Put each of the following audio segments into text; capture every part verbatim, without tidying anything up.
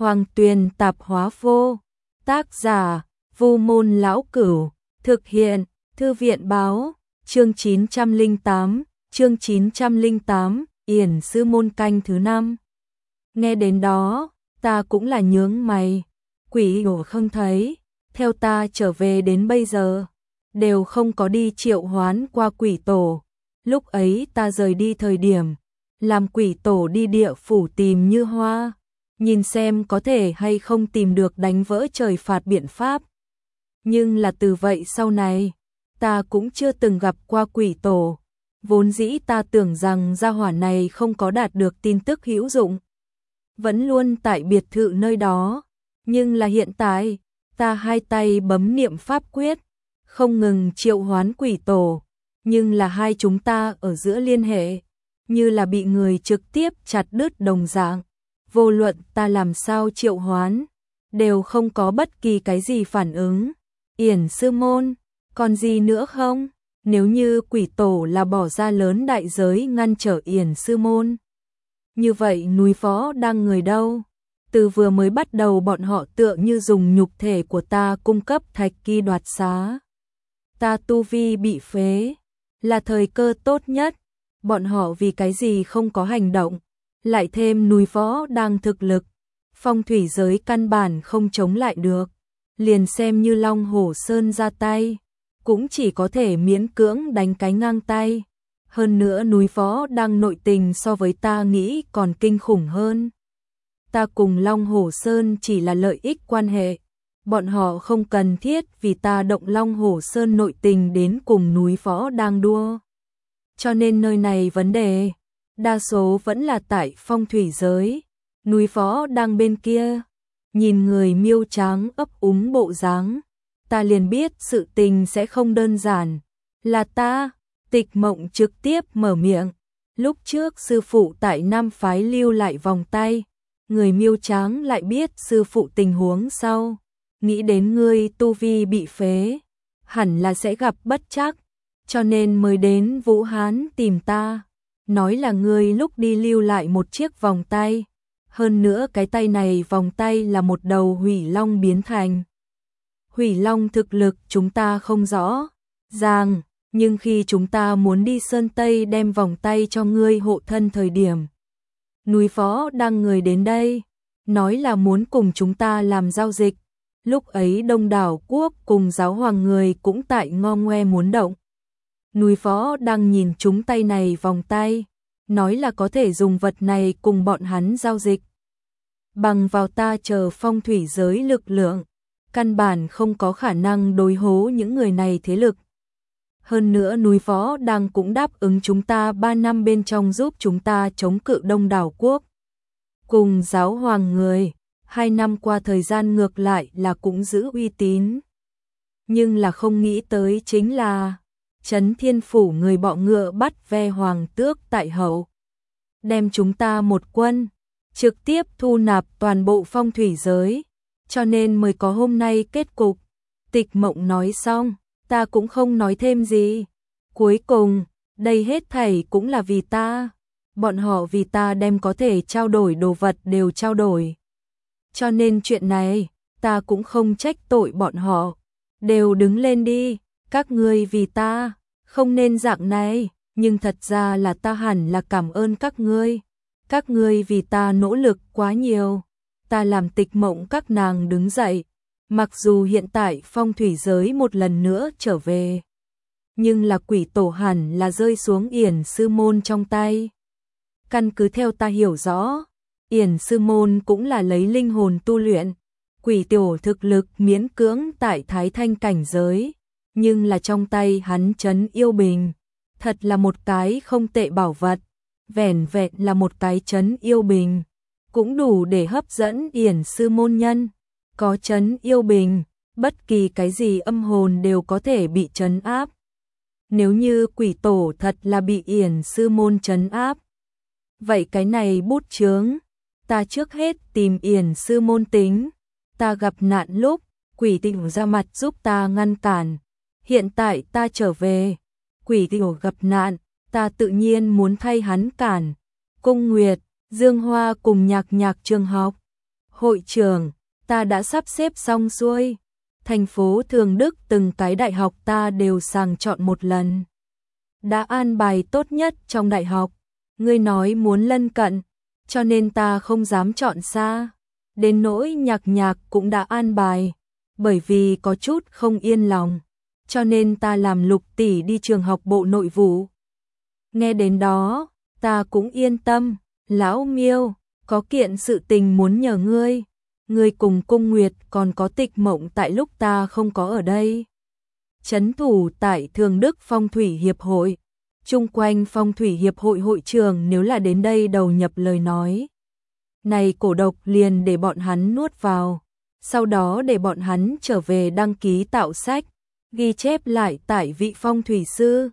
Hoàng Tuyền Tạp Hóa Vô. Tác giả: Vu Môn Lão Cửu. Thực hiện: Thư viện báo. Chương chín trăm lẻ tám, chương chín trăm lẻ tám, Yển Sư Môn canh thứ năm. Nghe đến đó, ta cũng là nhướng mày. Quỷ ổ không thấy, theo ta trở về đến bây giờ, đều không có đi triệu hoán qua quỷ tổ. Lúc ấy ta rời đi thời điểm, làm quỷ tổ đi địa phủ tìm Như Hoa, nhìn xem có thể hay không tìm được đánh vỡ trời phạt biện pháp. Nhưng là từ vậy sau này, ta cũng chưa từng gặp qua quỷ tổ. Vốn dĩ ta tưởng rằng gia hỏa này không có đạt được tin tức hữu dụng, vẫn luôn tại biệt thự nơi đó. Nhưng là hiện tại, ta hai tay bấm niệm pháp quyết, không ngừng triệu hoán quỷ tổ. Nhưng là hai chúng ta ở giữa liên hệ, như là bị người trực tiếp chặt đứt đồng dạng. Vô luận ta làm sao triệu hoán, đều không có bất kỳ cái gì phản ứng. Yển Sư Môn, còn gì nữa không? Nếu như quỷ tổ là bỏ ra lớn đại giới ngăn trở Yển Sư Môn, như vậy núi Phó Đăng người đâu? Từ vừa mới bắt đầu bọn họ tựa như dùng nhục thể của ta cung cấp thạch kỳ đoạt xá. Ta tu vi bị phế, là thời cơ tốt nhất. Bọn họ vì cái gì không có hành động? Lại thêm núi Phó Đăng thực lực, phong thủy giới căn bản không chống lại được. Liền xem như Long Hổ Sơn ra tay, cũng chỉ có thể miễn cưỡng đánh cái ngang tay. Hơn nữa núi Phó Đăng nội tình so với ta nghĩ còn kinh khủng hơn. Ta cùng Long Hổ Sơn chỉ là lợi ích quan hệ, bọn họ không cần thiết vì ta động Long Hổ Sơn nội tình đến cùng núi Phó Đăng đua. Cho nên nơi này vấn đề, đa số vẫn là tại phong thủy giới. Núi Phó Đăng bên kia, nhìn người miêu trắng ấp úng bộ dáng, ta liền biết sự tình sẽ không đơn giản. Là ta. Tịch Mộng trực tiếp mở miệng. Lúc trước sư phụ tại Nam phái lưu lại vòng tay, người miêu trắng lại biết sư phụ tình huống sau, nghĩ đến ngươi tu vi bị phế, hẳn là sẽ gặp bất trắc, cho nên mới đến Vũ Hán tìm ta, nói là ngươi lúc đi lưu lại một chiếc vòng tay. Hơn nữa cái tay này vòng tay là một đầu hủy long biến thành. Hủy long thực lực chúng ta không rõ ràng, nhưng khi chúng ta muốn đi Sơn Tây đem vòng tay cho ngươi hộ thân thời điểm, núi Phó Đăng người đến đây, nói là muốn cùng chúng ta làm giao dịch. Lúc ấy Đông Đảo Quốc cùng giáo hoàng người cũng tại ngo ngoe muốn động. Núi Phó Đăng nhìn chúng tay này vòng tay, nói là có thể dùng vật này cùng bọn hắn giao dịch. Bằng vào ta chờ phong thủy giới lực lượng, căn bản không có khả năng đối hố những người này thế lực. Hơn nữa núi Phó Đăng cũng đáp ứng chúng ta ba năm bên trong giúp chúng ta chống cự Đông Đảo Quốc cùng giáo hoàng người. Hai năm qua thời gian ngược lại là cũng giữ uy tín. Nhưng là không nghĩ tới chính là Trấn Thiên Phủ người bọ ngựa bắt ve hoàng tước tại hậu, đem chúng ta một quân trực tiếp thu nạp toàn bộ phong thủy giới, cho nên mới có hôm nay kết cục. Tịch Mộng nói xong, ta cũng không nói thêm gì. Cuối cùng, đây hết thảy cũng là vì ta. Bọn họ vì ta đem có thể trao đổi đồ vật đều trao đổi. Cho nên chuyện này, ta cũng không trách tội bọn họ. Đều đứng lên đi, các ngươi vì ta, không nên dạng này, nhưng thật ra là ta hẳn là cảm ơn các ngươi. Các ngươi vì ta nỗ lực quá nhiều. Ta làm Tịch Mộng các nàng đứng dậy. Mặc dù hiện tại phong thủy giới một lần nữa trở về, nhưng là quỷ tổ hẳn là rơi xuống Yển Sư Môn trong tay. Căn cứ theo ta hiểu rõ, Yển Sư Môn cũng là lấy linh hồn tu luyện. Quỷ tổ thực lực miễn cưỡng tại Thái Thanh cảnh giới, nhưng là trong tay hắn trấn yêu bình, thật là một cái không tệ bảo vật. Vẻn vẹn là một cái trấn yêu bình, cũng đủ để hấp dẫn Yển Sư Môn nhân. Có trấn yêu bình, bất kỳ cái gì âm hồn đều có thể bị trấn áp. Nếu như quỷ tổ thật là bị Yển Sư Môn trấn áp, vậy cái này bút chướng, ta trước hết tìm Yển Sư Môn tính. Ta gặp nạn lúc, quỷ tiểu ra mặt giúp ta ngăn cản. Hiện tại ta trở về, quỷ tiểu gặp nạn, ta tự nhiên muốn thay hắn cản. Cung Nguyệt, Dương Hoa cùng Nhạc Nhạc trường học. Hội trưởng, ta đã sắp xếp xong xuôi. Thành phố Thường Đức từng cái đại học ta đều sàng chọn một lần. Đã an bài tốt nhất trong đại học. Ngươi nói muốn lân cận, cho nên ta không dám chọn xa. Đến nỗi Nhạc Nhạc cũng đã an bài, bởi vì có chút không yên lòng, cho nên ta làm Lục tỷ đi trường học Bộ Nội vụ. Nghe đến đó, ta cũng yên tâm. Lão Miêu, có kiện sự tình muốn nhờ ngươi. Ngươi cùng Cung Nguyệt còn có Tịch Mộng tại lúc ta không có ở đây. Trấn thủ tại Thường Đức Phong Thủy Hiệp hội. Chung quanh Phong Thủy Hiệp hội hội trưởng nếu là đến đây đầu nhập lời nói. Này cổ độc liền để bọn hắn nuốt vào. Sau đó để bọn hắn trở về đăng ký tạo sách. Ghi chép lại tại vị phong thủy sư.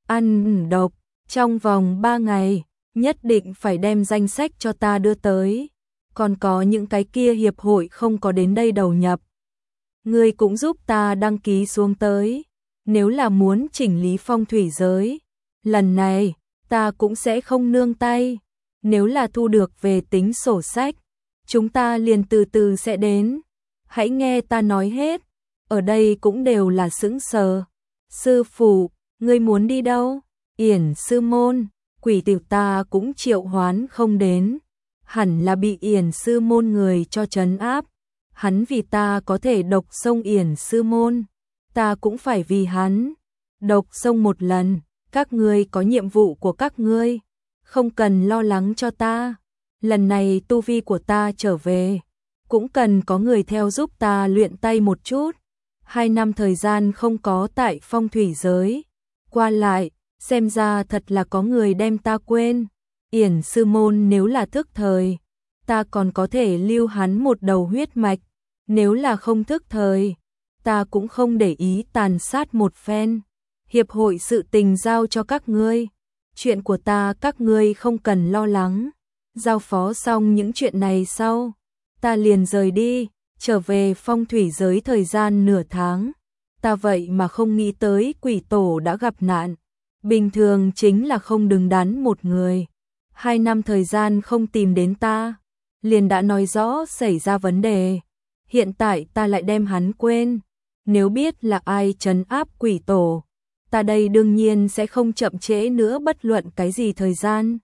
Ăn độc, trong vòng ba ngày, nhất định phải đem danh sách cho ta đưa tới. Còn có những cái kia hiệp hội không có đến đây đầu nhập. Ngươi cũng giúp ta đăng ký xuống tới. Nếu là muốn chỉnh lý phong thủy giới, lần này, ta cũng sẽ không nương tay. Nếu là thu được về tính sổ sách, chúng ta liền từ từ sẽ đến. Hãy nghe ta nói hết. Ở đây cũng đều là sững sờ. Sư phụ, ngươi muốn đi đâu? Yển sư môn, quỷ tiểu ta cũng triệu hoán không đến. Hẳn là bị Yển sư môn người cho trấn áp. Hắn vì ta có thể độc xông Yển sư môn. Ta cũng phải vì hắn. Độc xông một lần, các ngươi có nhiệm vụ của các ngươi. Không cần lo lắng cho ta. Lần này tu vi của ta trở về. Cũng cần có người theo giúp ta luyện tay một chút. Hai năm thời gian không có tại phong thủy giới. Qua lại, xem ra thật là có người đem ta quên. Yển sư môn nếu là thức thời, ta còn có thể lưu hắn một đầu huyết mạch. Nếu là không thức thời, ta cũng không để ý tàn sát một phen. Hiệp hội sự tình giao cho các ngươi. Chuyện của ta các ngươi không cần lo lắng. Giao phó xong những chuyện này sau, ta liền rời đi, trở về phong thủy giới thời gian nửa tháng. Ta vậy mà không nghĩ tới quỷ tổ đã gặp nạn. Bình thường chính là không đứng đắn một người. Hai năm thời gian không tìm đến ta, liền đã nói rõ xảy ra vấn đề. Hiện tại ta lại đem hắn quên. Nếu biết là ai trấn áp quỷ tổ, ta đây đương nhiên sẽ không chậm trễ nữa bất luận cái gì thời gian.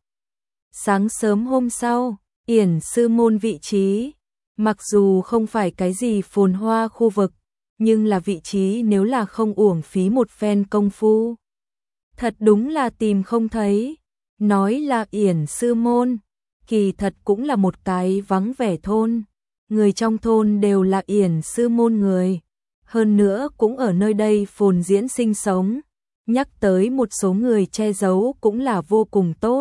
Sáng sớm hôm sau, Yển sư môn vị trí, mặc dù không phải cái gì phồn hoa khu vực, nhưng là vị trí nếu là không uổng phí một phen công phu. Thật đúng là tìm không thấy. Nói là Yển sư môn, kỳ thật cũng là một cái vắng vẻ thôn. Người trong thôn đều là Yển sư môn người. Hơn nữa cũng ở nơi đây phồn diễn sinh sống. Nhắc tới một số người che giấu cũng là vô cùng tốt.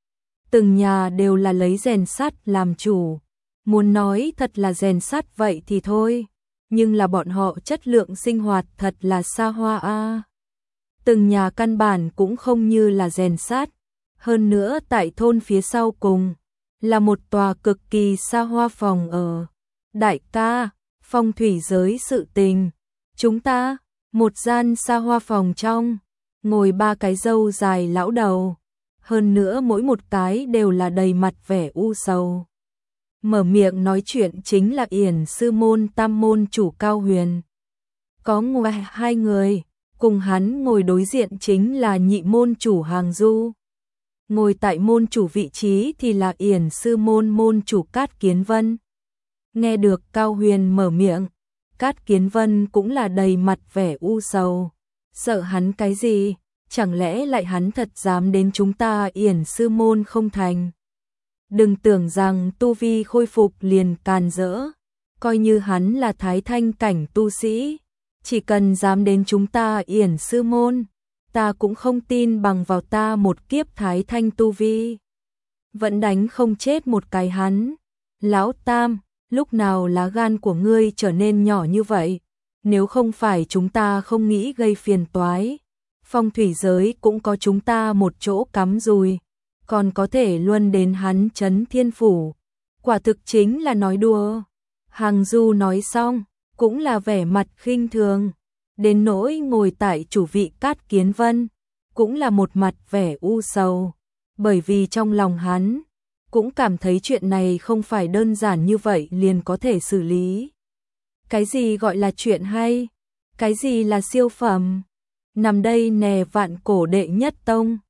Từng nhà đều là lấy rèn sắt làm chủ. Muốn nói thật là rèn sắt vậy thì thôi. Nhưng là bọn họ chất lượng sinh hoạt thật là xa hoa a. Từng nhà căn bản cũng không như là rèn sắt. Hơn nữa tại thôn phía sau cùng là một tòa cực kỳ xa hoa phòng ở. Đại ca, phong thủy giới sự tình. Chúng ta, một gian xa hoa phòng trong, ngồi ba cái râu dài lão đầu. Hơn nữa mỗi một cái đều là đầy mặt vẻ u sầu. Mở miệng nói chuyện chính là Yển sư môn tam môn chủ Cao Huyền. Có ngoài hai người, cùng hắn ngồi đối diện chính là nhị môn chủ Hàng Du. Ngồi tại môn chủ vị trí thì là Yển sư môn môn chủ Cát Kiến Vân. Nghe được Cao Huyền mở miệng, Cát Kiến Vân cũng là đầy mặt vẻ u sầu. Sợ hắn cái gì? Chẳng lẽ lại hắn thật dám đến chúng ta Yển sư môn không thành? Đừng tưởng rằng tu vi khôi phục liền càn rỡ. Coi như hắn là thái thanh cảnh tu sĩ, chỉ cần dám đến chúng ta Yển sư môn, ta cũng không tin bằng vào ta một kiếp thái thanh tu vi. Vẫn đánh không chết một cái hắn. Lão Tam, lúc nào lá gan của ngươi trở nên nhỏ như vậy? Nếu không phải chúng ta không nghĩ gây phiền toái, phong thủy giới cũng có chúng ta một chỗ cắm rùi, còn có thể luân đến hắn Trấn Thiên Phủ. Quả thực chính là nói đùa. Hàng Du nói xong, cũng là vẻ mặt khinh thường. Đến nỗi ngồi tại chủ vị Cát Kiến Vân, cũng là một mặt vẻ u sầu. Bởi vì trong lòng hắn, cũng cảm thấy chuyện này không phải đơn giản như vậy liền có thể xử lý. Cái gì gọi là chuyện hay? Cái gì là siêu phẩm? Nằm đây nè vạn cổ đệ nhất tông.